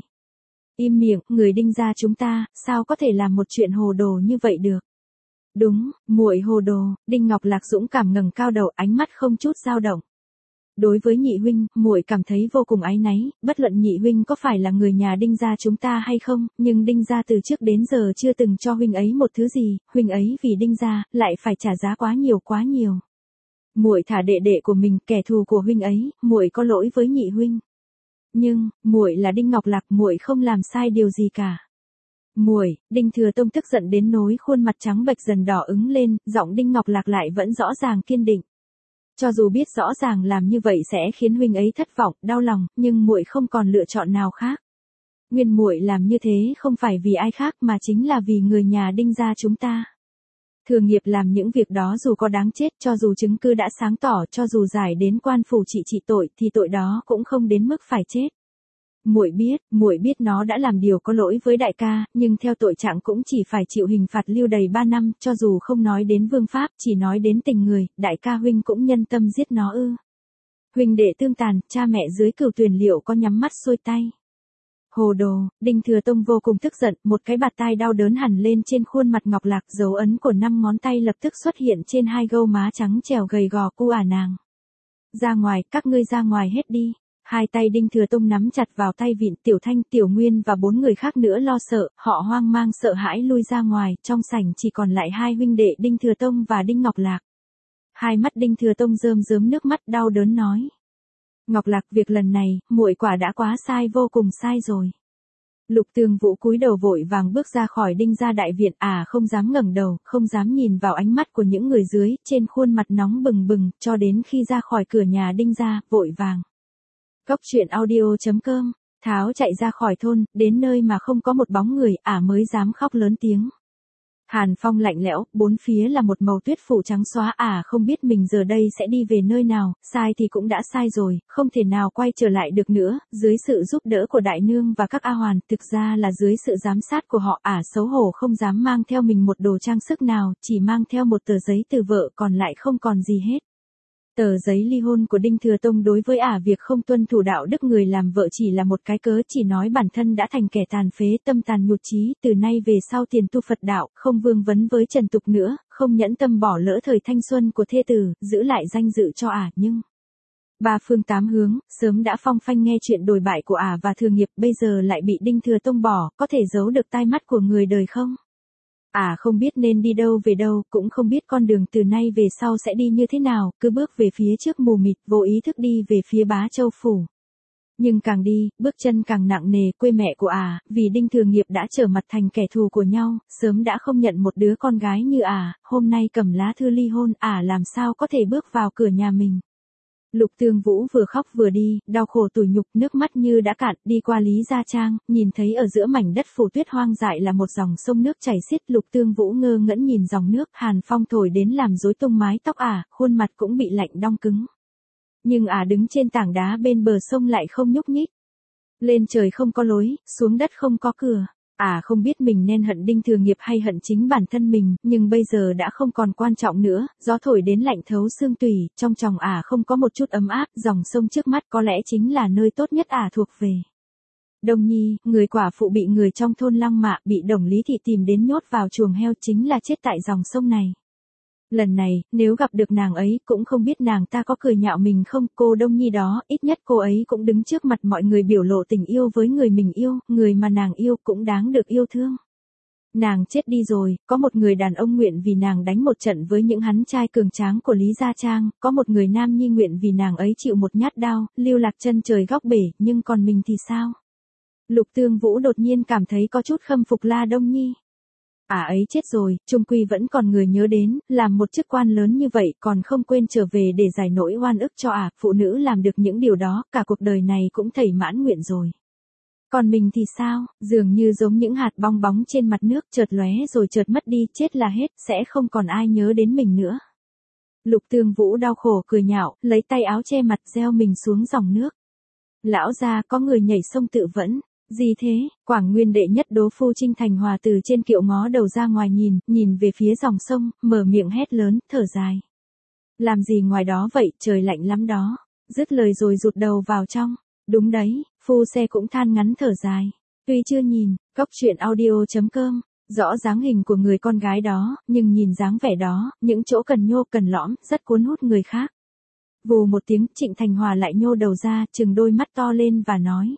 Im miệng, người Đinh gia chúng ta, sao có thể làm một chuyện hồ đồ như vậy được? Đúng, muội hồ đồ. Đinh Ngọc Lạc dũng cảm ngẩng cao đầu, ánh mắt không chút dao động. Đối với nhị huynh, muội cảm thấy vô cùng áy náy, bất luận nhị huynh có phải là người nhà Đinh gia chúng ta hay không, nhưng Đinh gia từ trước đến giờ chưa từng cho huynh ấy một thứ gì, huynh ấy vì Đinh gia lại phải trả giá quá nhiều quá nhiều. Muội thả đệ đệ của mình, kẻ thù của huynh ấy, muội có lỗi với nhị huynh. Nhưng, muội là Đinh Ngọc Lạc, muội không làm sai điều gì cả. Muội, Đinh Thừa Tông tức giận đến nỗi khuôn mặt trắng bệch dần đỏ ứng lên, giọng Đinh Ngọc Lạc lại vẫn rõ ràng kiên định. Cho dù biết rõ ràng làm như vậy sẽ khiến huynh ấy thất vọng, đau lòng, nhưng muội không còn lựa chọn nào khác. Nguyên muội làm như thế không phải vì ai khác mà chính là vì người nhà Đinh gia chúng ta. Thừa Nghiệp làm những việc đó dù có đáng chết, cho dù chứng cứ đã sáng tỏ, cho dù giải đến quan phủ trị trị tội thì tội đó cũng không đến mức phải chết. Muội biết, muội biết nó đã làm điều có lỗi với đại ca, nhưng theo tội trạng cũng chỉ phải chịu hình phạt lưu đày ba năm, cho dù không nói đến vương pháp, chỉ nói đến tình người, đại ca huynh cũng nhân tâm giết nó ư? Huynh đệ tương tàn, cha mẹ dưới cửu tuyền liệu có nhắm mắt xuôi tay? Hồ đồ. Đinh Thừa Tông vô cùng tức giận, một cái bạt tai đau đớn hẳn lên trên khuôn mặt Ngọc Lạc, dấu ấn của năm ngón tay lập tức xuất hiện trên hai gâu má trắng trẻo gầy gò cu ả nàng. Ra ngoài, các ngươi ra ngoài hết đi. Hai tay Đinh Thừa Tông nắm chặt vào tay vịn, Tiểu Thanh, Tiểu Nguyên và bốn người khác nữa lo sợ, họ hoang mang sợ hãi lui ra ngoài, trong sảnh chỉ còn lại hai huynh đệ Đinh Thừa Tông và Đinh Ngọc Lạc. Hai mắt Đinh Thừa Tông rơm rớm nước mắt đau đớn nói. Ngọc Lạc, việc lần này, muội quả đã quá sai, vô cùng sai rồi. Lục Tường Vũ cúi đầu vội vàng bước ra khỏi Đinh gia đại viện, à không dám ngẩng đầu, không dám nhìn vào ánh mắt của những người dưới, trên khuôn mặt nóng bừng bừng, cho đến khi ra khỏi cửa nhà Đinh gia, vội vàng. Góc truyện audio chấm com, tháo chạy ra khỏi thôn, đến nơi mà không có một bóng người, ả à mới dám khóc lớn tiếng. Hàn phong lạnh lẽo, bốn phía là một màu tuyết phủ trắng xóa, ả à không biết mình giờ đây sẽ đi về nơi nào, sai thì cũng đã sai rồi, không thể nào quay trở lại được nữa, dưới sự giúp đỡ của đại nương và các A Hoàn, thực ra là dưới sự giám sát của họ, ả à xấu hổ không dám mang theo mình một đồ trang sức nào, chỉ mang theo một tờ giấy từ vợ, còn lại không còn gì hết. Tờ giấy ly hôn của Đinh Thừa Tông đối với ả việc không tuân thủ đạo đức người làm vợ chỉ là một cái cớ, chỉ nói bản thân đã thành kẻ tàn phế, tâm tàn nhụt chí, từ nay về sau tiền tu Phật đạo, không vương vấn với trần tục nữa, không nhẫn tâm bỏ lỡ thời thanh xuân của thê tử, giữ lại danh dự cho ả, nhưng ba phương tám hướng, sớm đã phong phanh nghe chuyện đồi bại của ả và Thừa Nghiệp, bây giờ lại bị Đinh Thừa Tông bỏ, có thể giấu được tai mắt của người đời không? Ả à không biết nên đi đâu về đâu, cũng không biết con đường từ nay về sau sẽ đi như thế nào, cứ bước về phía trước mù mịt, vô ý thức đi về phía Bá Châu phủ. Nhưng càng đi, bước chân càng nặng nề, quê mẹ của Ả, à, vì Đinh Thừa Nghiệp đã trở mặt thành kẻ thù của nhau, sớm đã không nhận một đứa con gái như Ả, à, hôm nay cầm lá thư ly hôn, Ả à làm sao có thể bước vào cửa nhà mình. Lục Tường Vũ vừa khóc vừa đi, đau khổ tủi nhục, nước mắt như đã cạn, đi qua Lý Gia Trang, nhìn thấy ở giữa mảnh đất phủ tuyết hoang dại là một dòng sông nước chảy xiết, Lục Tường Vũ ngơ ngẩn nhìn dòng nước, hàn phong thổi đến làm rối tung mái tóc ả, khuôn mặt cũng bị lạnh đong cứng. Nhưng ả đứng trên tảng đá bên bờ sông lại không nhúc nhích. Lên trời không có lối, xuống đất không có cửa. Ả à không biết mình nên hận Đinh Thừa Nghiệp hay hận chính bản thân mình, nhưng bây giờ đã không còn quan trọng nữa, gió thổi đến lạnh thấu xương tủy, trong tròng Ả à không có một chút ấm áp, dòng sông trước mắt có lẽ chính là nơi tốt nhất Ả à thuộc về. Đông Nhi, người quả phụ bị người trong thôn Lăng Mạ, bị Đồng Lý Thị tìm đến nhốt vào chuồng heo, chính là chết tại dòng sông này. Lần này, nếu gặp được nàng ấy, cũng không biết nàng ta có cười nhạo mình không, cô Đông Nhi đó, ít nhất cô ấy cũng đứng trước mặt mọi người biểu lộ tình yêu với người mình yêu, người mà nàng yêu cũng đáng được yêu thương. Nàng chết đi rồi, có một người đàn ông nguyện vì nàng đánh một trận với những hắn trai cường tráng của Lý Gia Trang, có một người nam nhi nguyện vì nàng ấy chịu một nhát đao, lưu lạc chân trời góc bể, nhưng còn mình thì sao? Lục Tường Vũ đột nhiên cảm thấy có chút khâm phục La Đông Nhi. Ả à ấy chết rồi, chung quy vẫn còn người nhớ đến, làm một chức quan lớn như vậy còn không quên trở về để giải nỗi oan ức cho Ả, à, phụ nữ làm được những điều đó, cả cuộc đời này cũng thảy mãn nguyện rồi. Còn mình thì sao, dường như giống những hạt bong bóng trên mặt nước, chợt lóe rồi chợt mất đi, chết là hết, sẽ không còn ai nhớ đến mình nữa. Lục Tường Vũ đau khổ cười nhạo, lấy tay áo che mặt gieo mình xuống dòng nước. Lão gia có người nhảy sông tự vẫn. Gì thế? Quảng Nguyên đệ nhất đố phu Trinh Thành Hòa từ trên kiệu ngó đầu ra ngoài nhìn, nhìn về phía dòng sông, mở miệng hét lớn, thở dài. Làm gì ngoài đó vậy, trời lạnh lắm đó. Dứt lời rồi rụt đầu vào trong. Đúng đấy, phu xe cũng than ngắn thở dài. Tuy chưa nhìn, cóc truyện audio chấm com, rõ dáng hình của người con gái đó, nhưng nhìn dáng vẻ đó, những chỗ cần nhô cần lõm, rất cuốn hút người khác. Vù một tiếng, Trịnh Thành Hòa lại nhô đầu ra, trừng đôi mắt to lên và nói.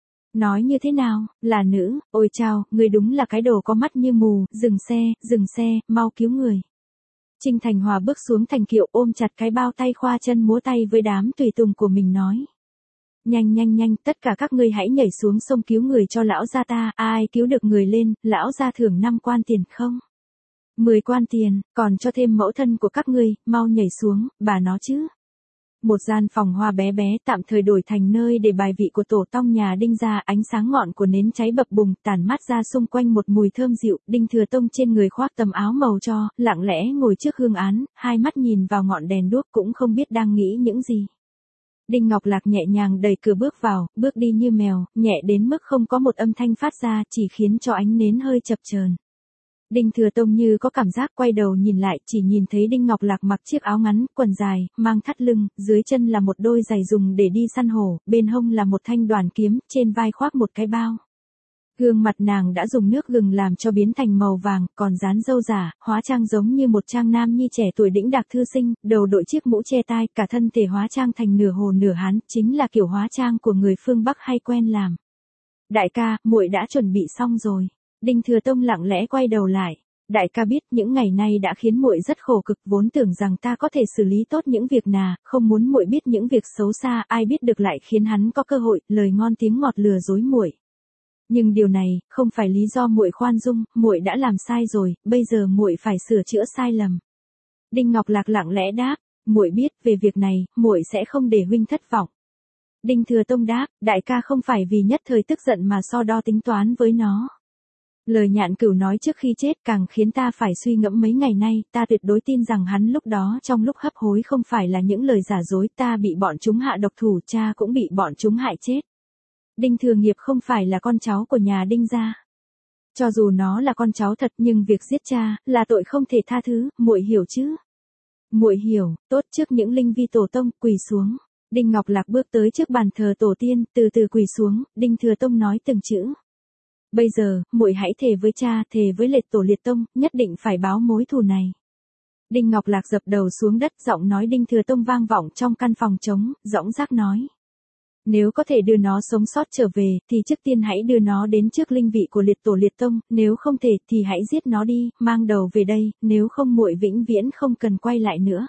Nói như thế nào, là nữ, ôi chao, người đúng là cái đồ có mắt như mù, dừng xe, dừng xe, mau cứu người. Trinh Thành Hòa bước xuống thành kiệu ôm chặt cái bao tay khoa chân múa tay với đám tùy tùng của mình nói. Nhanh nhanh nhanh, tất cả các ngươi hãy nhảy xuống sông cứu người cho lão gia ta, ai cứu được người lên, lão gia thưởng năm quan tiền không? Mười quan tiền, còn cho thêm mẫu thân của các ngươi, mau nhảy xuống, bà nó chứ. Một gian phòng hoa bé bé tạm thời đổi thành nơi để bài vị của tổ tông nhà Đinh gia, ánh sáng ngọn của nến cháy bập bùng, tản mát ra xung quanh một mùi thơm dịu. Đinh Thừa Tông trên người khoác tấm áo màu tro, lặng lẽ ngồi trước hương án, hai mắt nhìn vào ngọn đèn đuốc cũng không biết đang nghĩ những gì. Đinh Ngọc Lạc nhẹ nhàng đẩy cửa bước vào, bước đi như mèo, nhẹ đến mức không có một âm thanh phát ra, chỉ khiến cho ánh nến hơi chập chờn. Đinh Thừa Tông như có cảm giác quay đầu nhìn lại, chỉ nhìn thấy Đinh Ngọc Lạc mặc chiếc áo ngắn, quần dài, mang thắt lưng, dưới chân là một đôi giày dùng để đi săn hổ, bên hông là một thanh đoàn kiếm, trên vai khoác một cái bao. Gương mặt nàng đã dùng nước gừng làm cho biến thành màu vàng, còn dán râu giả, hóa trang giống như một trang nam nhi trẻ tuổi đĩnh đạc thư sinh, đầu đội chiếc mũ che tai, cả thân thể hóa trang thành nửa hồ nửa hán, chính là kiểu hóa trang của người phương Bắc hay quen làm. Đại ca, muội đã chuẩn bị xong rồi. Đinh Thừa Tông lặng lẽ quay đầu lại. Đại ca biết những ngày nay đã khiến muội rất khổ cực, vốn tưởng rằng ta có thể xử lý tốt những việc nà, không muốn muội biết những việc xấu xa, ai biết được lại khiến hắn có cơ hội, lời ngon tiếng ngọt lừa dối muội. Nhưng điều này không phải lý do muội khoan dung, muội đã làm sai rồi, bây giờ muội phải sửa chữa sai lầm. Đinh Ngọc Lạc lặng lẽ đáp, muội biết về việc này, muội sẽ không để huynh thất vọng. Đinh Thừa Tông đáp, đại ca không phải vì nhất thời tức giận mà so đo tính toán với nó. Lời Nhạn Cửu nói trước khi chết càng khiến ta phải suy ngẫm mấy ngày nay, ta tuyệt đối tin rằng hắn lúc đó trong lúc hấp hối không phải là những lời giả dối, ta bị bọn chúng hạ độc thủ, cha cũng bị bọn chúng hại chết. Đinh Thừa Nghiệp không phải là con cháu của nhà Đinh gia. Cho dù nó là con cháu thật nhưng việc giết cha là tội không thể tha thứ, muội hiểu chứ? Muội hiểu, tốt, trước những linh vi tổ tông, quỳ xuống. Đinh Ngọc Lạc bước tới trước bàn thờ tổ tiên, từ từ quỳ xuống, Đinh Thừa Tông nói từng chữ. Bây giờ, muội hãy thề với cha, thề với liệt tổ liệt tông, nhất định phải báo mối thù này. Đinh Ngọc Lạc dập đầu xuống đất, giọng nói Đinh Thừa Tông vang vọng trong căn phòng trống, dõng dạc nói. Nếu có thể đưa nó sống sót trở về, thì trước tiên hãy đưa nó đến trước linh vị của liệt tổ liệt tông, nếu không thể thì hãy giết nó đi, mang đầu về đây, nếu không muội vĩnh viễn không cần quay lại nữa.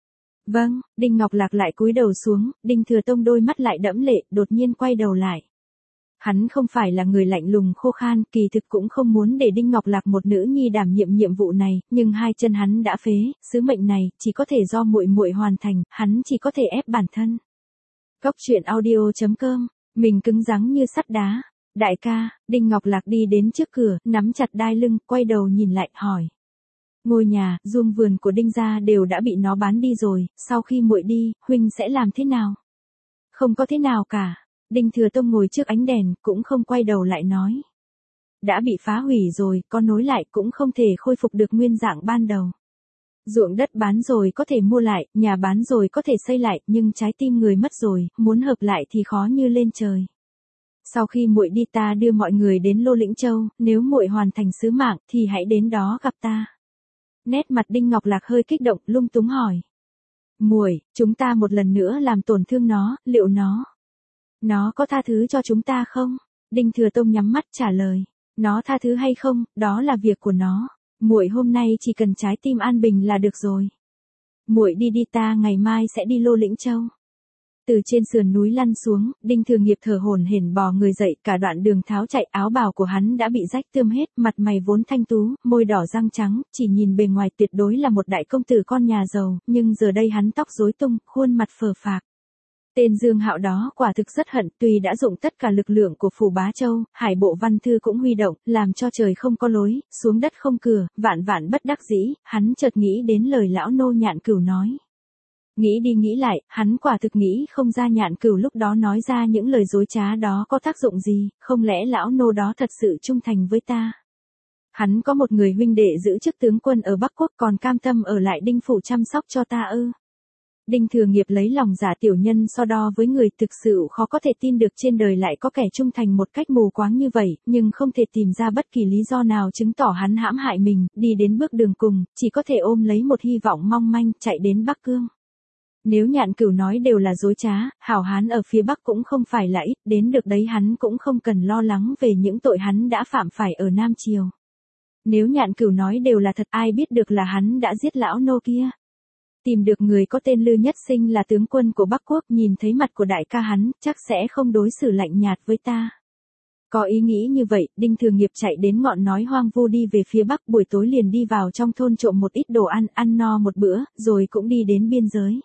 Vâng, Đinh Ngọc Lạc lại cúi đầu xuống, Đinh Thừa Tông đôi mắt lại đẫm lệ, đột nhiên quay đầu lại. Hắn không phải là người lạnh lùng khô khan, kỳ thực cũng không muốn để Đinh Ngọc Lạc một nữ nhi đảm nhiệm nhiệm vụ này, nhưng hai chân hắn đã phế, sứ mệnh này chỉ có thể do muội muội hoàn thành, hắn chỉ có thể ép bản thân. Cóc truyện audio chấm com, mình cứng rắn như sắt đá. Đại ca, Đinh Ngọc Lạc đi đến trước cửa, nắm chặt đai lưng, quay đầu nhìn lại, hỏi. Ngôi nhà, ruộng vườn của Đinh gia đều đã bị nó bán đi rồi, sau khi muội đi, huynh sẽ làm thế nào? Không có thế nào cả. Đinh Thừa Tông ngồi trước ánh đèn, cũng không quay đầu lại nói. Đã bị phá hủy rồi, có nối lại cũng không thể khôi phục được nguyên dạng ban đầu. Ruộng đất bán rồi có thể mua lại, nhà bán rồi có thể xây lại, nhưng trái tim người mất rồi, muốn hợp lại thì khó như lên trời. Sau khi muội đi ta đưa mọi người đến Lô Lĩnh Châu, nếu muội hoàn thành sứ mạng thì hãy đến đó gặp ta. Nét mặt Đinh Ngọc Lạc hơi kích động, lung túng hỏi. Muội, chúng ta một lần nữa làm tổn thương nó, liệu nó... Nó có tha thứ cho chúng ta không? Đinh Thừa Tông nhắm mắt trả lời. Nó tha thứ hay không, đó là việc của nó. Muội hôm nay chỉ cần trái tim an bình là được rồi. Muội đi đi, ta ngày mai sẽ đi Lô Lĩnh Châu. Từ trên sườn núi lăn xuống, Đinh Thừa Nghiệp thở hổn hển bò người dậy, cả đoạn đường tháo chạy, áo bào của hắn đã bị rách tươm hết, mặt mày vốn thanh tú, môi đỏ răng trắng, chỉ nhìn bề ngoài tuyệt đối là một đại công tử con nhà giàu, nhưng giờ đây hắn tóc rối tung, khuôn mặt phờ phạc. Tên Dương Hạo đó quả thực rất hận, tuy đã dụng tất cả lực lượng của Phủ Bá Châu, Hải Bộ Văn Thư cũng huy động, làm cho trời không có lối, xuống đất không cửa, vạn vạn bất đắc dĩ, hắn chợt nghĩ đến lời lão nô Nhạn Cửu nói. Nghĩ đi nghĩ lại, hắn quả thực nghĩ không ra Nhạn Cửu lúc đó nói ra những lời dối trá đó có tác dụng gì, không lẽ lão nô đó thật sự trung thành với ta. Hắn có một người huynh đệ giữ chức tướng quân ở Bắc Quốc còn cam tâm ở lại Đinh phủ chăm sóc cho ta ư. Đinh Thừa Nghiệp lấy lòng giả tiểu nhân so đo với người, thực sự khó có thể tin được trên đời lại có kẻ trung thành một cách mù quáng như vậy, nhưng không thể tìm ra bất kỳ lý do nào chứng tỏ hắn hãm hại mình, đi đến bước đường cùng, chỉ có thể ôm lấy một hy vọng mong manh, chạy đến Bắc Cương. Nếu Nhạn Cửu nói đều là dối trá, hảo hán ở phía Bắc cũng không phải là ít, đến được đấy hắn cũng không cần lo lắng về những tội hắn đã phạm phải ở Nam Triều. Nếu Nhạn Cửu nói đều là thật, ai biết được là hắn đã giết lão nô kia. Tìm được người có tên Lư Nhất Sinh là tướng quân của Bắc Quốc, nhìn thấy mặt của đại ca hắn, chắc sẽ không đối xử lạnh nhạt với ta. Có ý nghĩ như vậy, Đinh Thừa Nghiệp chạy đến ngọn nói hoang vu đi về phía Bắc, buổi tối liền đi vào trong thôn trộm một ít đồ ăn, ăn no một bữa, rồi cũng đi đến biên giới.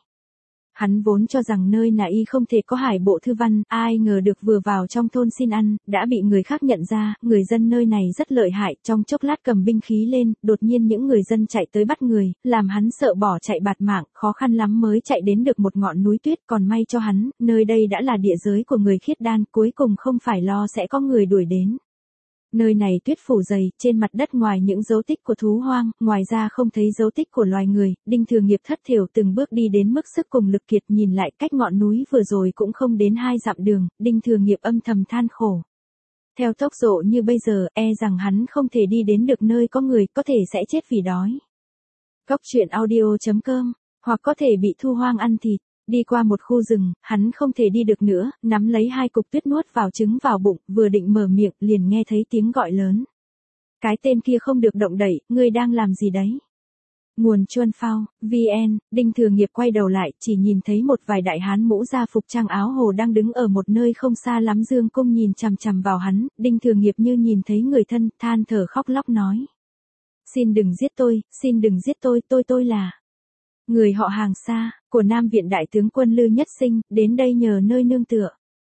Hắn vốn cho rằng nơi nà y không thể có hải bộ thư văn, ai ngờ được vừa vào trong thôn xin ăn, đã bị người khác nhận ra, người dân nơi này rất lợi hại, trong chốc lát cầm binh khí lên, đột nhiên những người dân chạy tới bắt người, làm hắn sợ bỏ chạy bạt mạng, khó khăn lắm mới chạy đến được một ngọn núi tuyết, còn may cho hắn, nơi đây đã là địa giới của người khiết đan, cuối cùng không phải lo sẽ có người đuổi đến. Nơi này tuyết phủ dày, trên mặt đất ngoài những dấu tích của thú hoang, ngoài ra không thấy dấu tích của loài người, Đinh Thừa Nghiệp thất thểu từng bước đi đến mức sức cùng lực kiệt, nhìn lại cách ngọn núi vừa rồi cũng không đến hai dặm đường, Đinh Thừa Nghiệp âm thầm than khổ. Theo tốc độ như bây giờ, e rằng hắn không thể đi đến được nơi có người, có thể sẽ chết vì đói. Cóc truyện audio chấm com, hoặc có thể bị thu hoang ăn thịt. Đi qua một khu rừng, hắn không thể đi được nữa, nắm lấy hai cục tuyết nuốt vào trứng vào bụng, vừa định mở miệng, liền nghe thấy tiếng gọi lớn. Cái tên kia không được động đậy, ngươi đang làm gì đấy? Nguồn Chuân Phao, vn, Đinh Thừa Nghiệp quay đầu lại, chỉ nhìn thấy một vài đại hán mũ da phục trang áo hồ đang đứng ở một nơi không xa lắm, dương cung nhìn chằm chằm vào hắn, Đinh Thừa Nghiệp như nhìn thấy người thân, than thở khóc lóc nói. Xin đừng giết tôi, xin đừng giết tôi, tôi tôi là người họ hàng xa, của Nam Viện Đại tướng quân Lư Nhất Sinh, đến đây nhờ nơi nương tựa.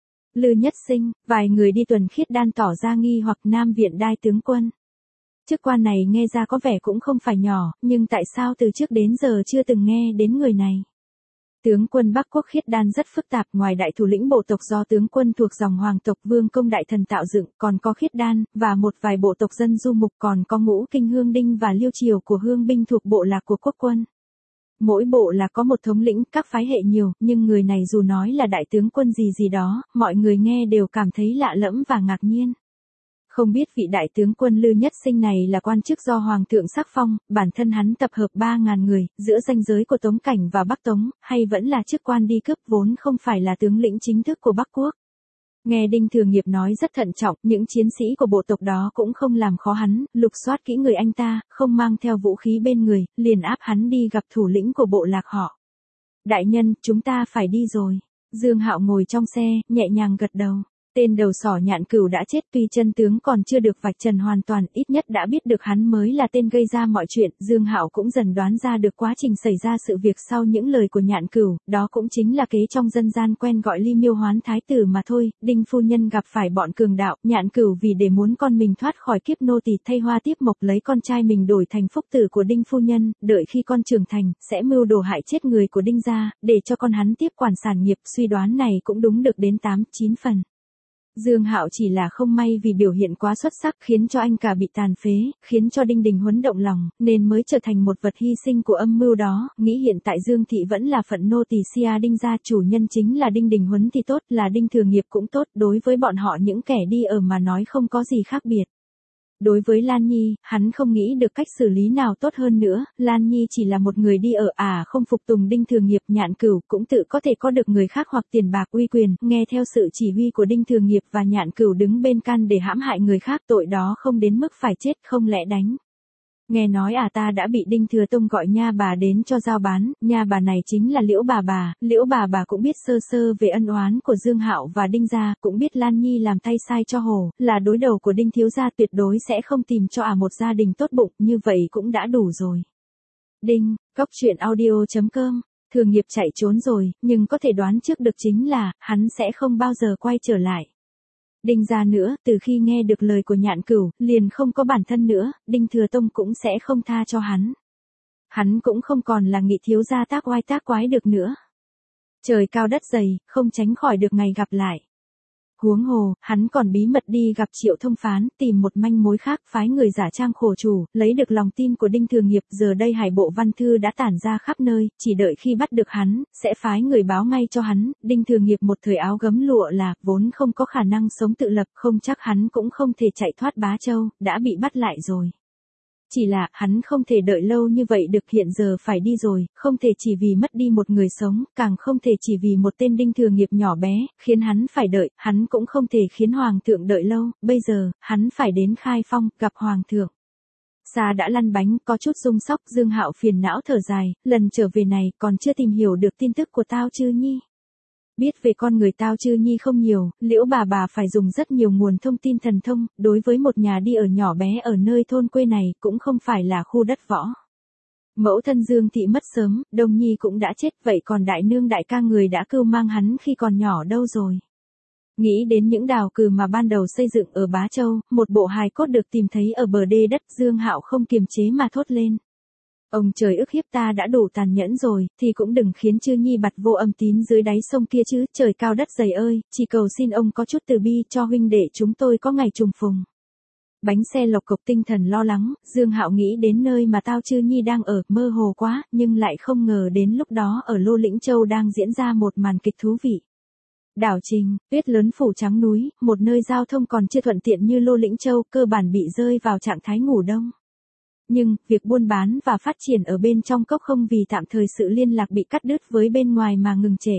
Lư Nhất Sinh, vài người đi tuần khiết đan tỏ ra nghi hoặc Nam Viện Đại tướng quân. Chức quan này nghe ra có vẻ cũng không phải nhỏ, nhưng tại sao từ trước đến giờ chưa từng nghe đến người này? Tướng quân Bắc Quốc khiết đan rất phức tạp, ngoài đại thủ lĩnh bộ tộc do tướng quân thuộc dòng hoàng tộc Vương Công đại thần tạo dựng, còn có khiết đan, và một vài bộ tộc dân du mục, còn có ngũ kinh hương đinh và liêu triều của hương binh thuộc bộ lạc của quốc quân. Mỗi bộ là có một thống lĩnh, các phái hệ nhiều, nhưng người này dù nói là đại tướng quân gì gì đó, mọi người nghe đều cảm thấy lạ lẫm và ngạc nhiên. Không biết vị đại tướng quân Lư Nhất Sinh này là quan chức do Hoàng thượng sắc phong, bản thân hắn tập hợp ba ngàn người, giữa ranh giới của Tống Cảnh và Bắc Tống, hay vẫn là chức quan đi cướp, vốn không phải là tướng lĩnh chính thức của Bắc Quốc. Nghe Đinh Thừa Nghiệp nói rất thận trọng, những chiến sĩ của bộ tộc đó cũng không làm khó hắn, lục soát kỹ người anh ta, không mang theo vũ khí bên người, liền áp hắn đi gặp thủ lĩnh của bộ lạc họ. Đại nhân, chúng ta phải đi rồi. Dương Hạo ngồi trong xe, nhẹ nhàng gật đầu. Tên đầu sỏ Nhạn Cửu đã chết, tuy chân tướng còn chưa được vạch trần hoàn toàn, ít nhất đã biết được hắn mới là tên gây ra mọi chuyện. Dương Hạo cũng dần đoán ra được quá trình xảy ra sự việc sau những lời của Nhạn Cửu, đó cũng chính là kế trong dân gian quen gọi Ly Miêu Hoán Thái Tử mà thôi. Đinh phu nhân gặp phải bọn cường đạo, Nhạn Cửu vì để muốn con mình thoát khỏi kiếp nô tỳ thay hoa tiếp mộc, lấy con trai mình đổi thành phúc tử của Đinh phu nhân, đợi khi con trưởng thành, sẽ mưu đồ hại chết người của Đinh gia, để cho con hắn tiếp quản sản nghiệp. Suy đoán này cũng đúng được đến tám, chín phần. Dương Hạo chỉ là không may vì biểu hiện quá xuất sắc khiến cho anh cả bị tàn phế, khiến cho Đinh Đình Huấn động lòng, nên mới trở thành một vật hy sinh của âm mưu đó, nghĩ hiện tại Dương Thị vẫn là phận nô tỳ Sia Đinh gia, chủ nhân chính là Đinh Đình Huấn thì tốt, là Đinh Thừa Nghiệp cũng tốt, đối với bọn họ những kẻ đi ở mà nói không có gì khác biệt. Đối với Lan Nhi, hắn không nghĩ được cách xử lý nào tốt hơn nữa, Lan Nhi chỉ là một người đi ở à không phục tùng Đinh Thừa Nghiệp. Nhạn Cửu cũng tự có thể có được người khác hoặc tiền bạc uy quyền, nghe theo sự chỉ huy của Đinh Thừa Nghiệp và Nhạn Cửu đứng bên can để hãm hại người khác, tội đó không đến mức phải chết, không lẽ đánh. Nghe nói à ta đã bị Đinh Thừa Tông gọi nha bà đến cho giao bán, nha bà này chính là Liễu bà bà, Liễu bà bà cũng biết sơ sơ về ân oán của Dương Hạo và Đinh gia, cũng biết Lan Nhi làm tay sai cho Hồ, là đối đầu của Đinh thiếu gia, tuyệt đối sẽ không tìm cho à một gia đình tốt bụng, như vậy cũng đã đủ rồi. Đinh, cóc truyện audio chấm com, Thừa Nghiệp chạy trốn rồi, nhưng có thể đoán trước được chính là, hắn sẽ không bao giờ quay trở lại. Đinh gia nữa, từ khi nghe được lời của Nhạn Cửu, liền không có bản thân nữa, Đinh Thừa Tông cũng sẽ không tha cho hắn. Hắn cũng không còn là nghị thiếu gia tác oai tác quái được nữa. Trời cao đất dày, không tránh khỏi được ngày gặp lại. Huống hồ, hắn còn bí mật đi gặp Triệu Thông Phán, tìm một manh mối khác, phái người giả trang khổ chủ, lấy được lòng tin của Đinh Thừa Nghiệp. Giờ đây hải bộ văn thư đã tản ra khắp nơi, chỉ đợi khi bắt được hắn, sẽ phái người báo ngay cho hắn. Đinh Thừa Nghiệp một thời áo gấm lụa là, vốn không có khả năng sống tự lập, không chắc hắn cũng không thể chạy thoát Bá Châu, đã bị bắt lại rồi. Chỉ là, hắn không thể đợi lâu như vậy được, hiện giờ phải đi rồi, không thể chỉ vì mất đi một người sống, càng không thể chỉ vì một tên Đinh Thừa Nghiệp nhỏ bé, khiến hắn phải đợi, hắn cũng không thể khiến Hoàng thượng đợi lâu, bây giờ, hắn phải đến Khai Phong, gặp Hoàng thượng. Xa đã lăn bánh, có chút rung sóc, Dương Hạo phiền não thở dài, lần trở về này, còn chưa tìm hiểu được tin tức của Tao Chư Nhi. Biết về con người Tao Chư Nhi không nhiều, Liễu bà bà phải dùng rất nhiều nguồn thông tin thần thông, đối với một nhà đi ở nhỏ bé ở nơi thôn quê này cũng không phải là khu đất võ. Mẫu thân Dương Thị mất sớm, Đông Nhi cũng đã chết, vậy còn đại nương đại ca người đã cưu mang hắn khi còn nhỏ đâu rồi? Nghĩ đến những đào cừ mà ban đầu xây dựng ở Bá Châu, một bộ hài cốt được tìm thấy ở bờ đê đất, Dương Hạo không kiềm chế mà thốt lên. Ông trời ức hiếp ta đã đủ tàn nhẫn rồi, thì cũng đừng khiến Chư Nhi bặt vô âm tín dưới đáy sông kia chứ, trời cao đất dày ơi, chỉ cầu xin ông có chút từ bi cho huynh đệ chúng tôi có ngày trùng phùng. Bánh xe lộc cộc tinh thần lo lắng, Dương Hạo nghĩ đến nơi mà Tao Chư Nhi đang ở, mơ hồ quá, nhưng lại không ngờ đến lúc đó ở Lô Lĩnh Châu đang diễn ra một màn kịch thú vị. Đảo Trình, tuyết lớn phủ trắng núi, một nơi giao thông còn chưa thuận tiện như Lô Lĩnh Châu, cơ bản bị rơi vào trạng thái ngủ đông. Nhưng, việc buôn bán và phát triển ở bên trong cốc không vì tạm thời sự liên lạc bị cắt đứt với bên ngoài mà ngừng trễ.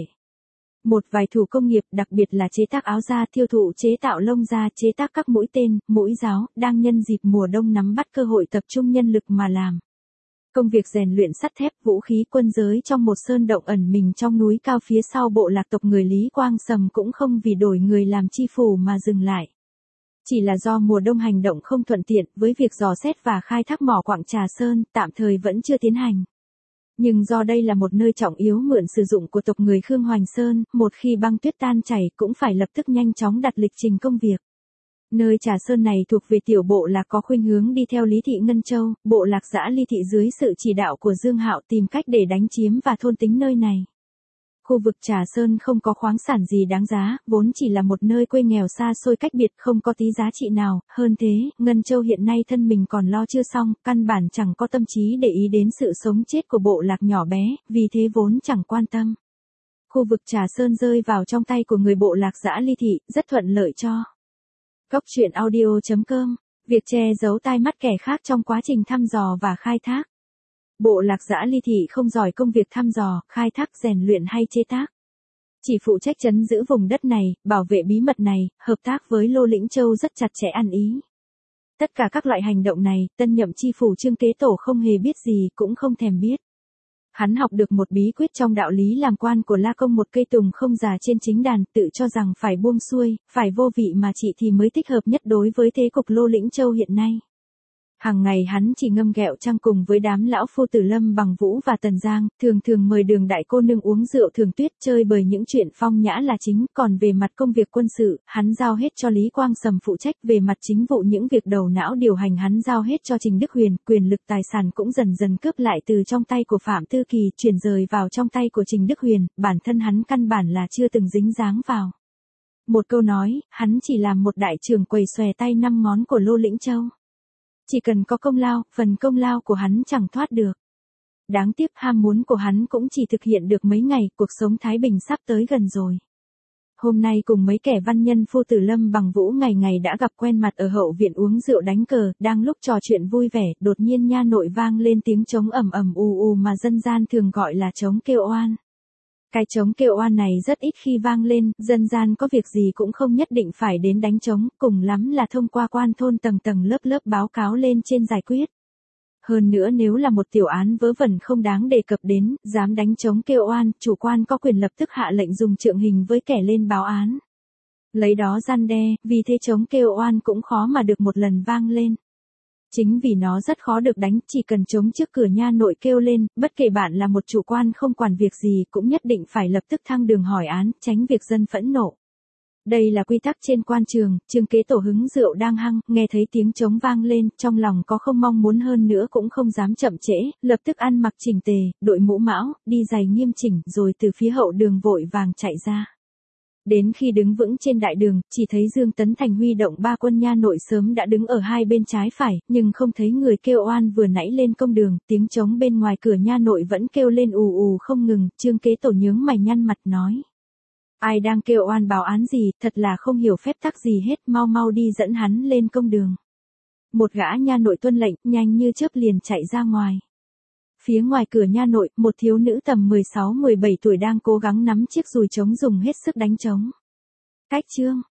Một vài thủ công nghiệp, đặc biệt là chế tác áo da, tiêu thụ chế tạo lông da, chế tác các mũi tên, mũi giáo, đang nhân dịp mùa đông nắm bắt cơ hội tập trung nhân lực mà làm. Công việc rèn luyện sắt thép, vũ khí, quân giới trong một sơn động ẩn mình trong núi cao phía sau bộ lạc tộc người Lý Quang Sầm cũng không vì đổi người làm chi phủ mà dừng lại. Chỉ là do mùa đông hành động không thuận tiện, với việc dò xét và khai thác mỏ quặng Trà Sơn, tạm thời vẫn chưa tiến hành. Nhưng do đây là một nơi trọng yếu mượn sử dụng của tộc người Khương Hoành Sơn, một khi băng tuyết tan chảy cũng phải lập tức nhanh chóng đặt lịch trình công việc. Nơi Trà Sơn này thuộc về tiểu bộ lạc có khuynh hướng đi theo Lý Thị Ngân Châu, bộ lạc Dã Ly Thị dưới sự chỉ đạo của Dương Hạo tìm cách để đánh chiếm và thôn tính nơi này. Khu vực Trà Sơn không có khoáng sản gì đáng giá, vốn chỉ là một nơi quê nghèo xa xôi cách biệt không có tí giá trị nào, hơn thế, Ngân Châu hiện nay thân mình còn lo chưa xong, căn bản chẳng có tâm trí để ý đến sự sống chết của bộ lạc nhỏ bé, vì thế vốn chẳng quan tâm. Khu vực Trà Sơn rơi vào trong tay của người bộ lạc Dã Ly Thị, rất thuận lợi cho Góc truyện audio chấm com, việc che giấu tai mắt kẻ khác trong quá trình thăm dò và khai thác. Bộ lạc Dã Ly Thị không giỏi công việc thăm dò, khai thác, rèn luyện hay chế tác. Chỉ phụ trách trấn giữ vùng đất này, bảo vệ bí mật này, hợp tác với Lô Lĩnh Châu rất chặt chẽ ăn ý. Tất cả các loại hành động này, tân nhậm chi phủ Trương Kế Tổ không hề biết gì, cũng không thèm biết. Hắn học được một bí quyết trong đạo lý làm quan của La Công, một cây tùng không già trên chính đàn, tự cho rằng phải buông xuôi, phải vô vị mà trị thì mới thích hợp nhất đối với thế cục Lô Lĩnh Châu hiện nay. Hàng ngày hắn chỉ ngâm ghẹo trăng cùng với đám lão phu Tử Lâm, Bằng Vũ và Tần Giang, thường thường mời Đường đại cô nương uống rượu thường tuyết, chơi bời những chuyện phong nhã là chính, còn về mặt công việc quân sự, hắn giao hết cho Lý Quang Sầm phụ trách, về mặt chính vụ những việc đầu não điều hành hắn giao hết cho Trình Đức Huyền, quyền lực tài sản cũng dần dần cướp lại từ trong tay của Phạm Tư Kỳ, chuyển rời vào trong tay của Trình Đức Huyền, bản thân hắn căn bản là chưa từng dính dáng vào. Một câu nói, hắn chỉ làm một đại trưởng quầy xòe tay năm ngón của Lô Lĩnh Châu. Chỉ cần có công lao, phần công lao của hắn chẳng thoát được. Đáng tiếc ham muốn của hắn cũng chỉ thực hiện được mấy ngày, cuộc sống thái bình sắp tới gần rồi. Hôm nay cùng mấy kẻ văn nhân phu Tử Lâm, Bằng Vũ ngày ngày đã gặp quen mặt ở hậu viện uống rượu đánh cờ, đang lúc trò chuyện vui vẻ, đột nhiên nha nội vang lên tiếng trống ầm ầm ù ù mà dân gian thường gọi là trống kêu oan. Cái trống kêu oan này rất ít khi vang lên, dân gian có việc gì cũng không nhất định phải đến đánh trống, cùng lắm là thông qua quan thôn tầng tầng lớp lớp báo cáo lên trên giải quyết. Hơn nữa nếu là một tiểu án vớ vẩn không đáng đề cập đến, dám đánh trống kêu oan, chủ quan có quyền lập tức hạ lệnh dùng trượng hình với kẻ lên báo án. Lấy đó răn đe, vì thế trống kêu oan cũng khó mà được một lần vang lên. Chính vì nó rất khó được đánh, chỉ cần trống trước cửa nha nội kêu lên, bất kể bạn là một chủ quan không quản việc gì cũng nhất định phải lập tức thăng đường hỏi án, tránh việc dân phẫn nộ. Đây là quy tắc trên quan trường, Trương Kế Tổ hứng rượu đang hăng, nghe thấy tiếng trống vang lên, trong lòng có không mong muốn hơn nữa cũng không dám chậm trễ, lập tức ăn mặc chỉnh tề, đội mũ mão, đi giày nghiêm chỉnh, rồi từ phía hậu đường vội vàng chạy ra. Đến khi đứng vững trên đại đường, chỉ thấy Dương Tấn Thành huy động ba quân nha nội sớm đã đứng ở hai bên trái phải, nhưng không thấy người kêu oan vừa nãy lên công đường, tiếng trống bên ngoài cửa nha nội vẫn kêu lên ù ù không ngừng, Trương Kế Tổ nhướng mày nhăn mặt nói. Ai đang kêu oan báo án gì, thật là không hiểu phép tắc gì hết, mau mau đi dẫn hắn lên công đường. Một gã nha nội tuân lệnh, nhanh như chớp liền chạy ra ngoài. Phía ngoài cửa nha nội, một thiếu nữ tầm mười sáu mười bảy tuổi đang cố gắng nắm chiếc dùi trống dùng hết sức đánh trống. Cách chương,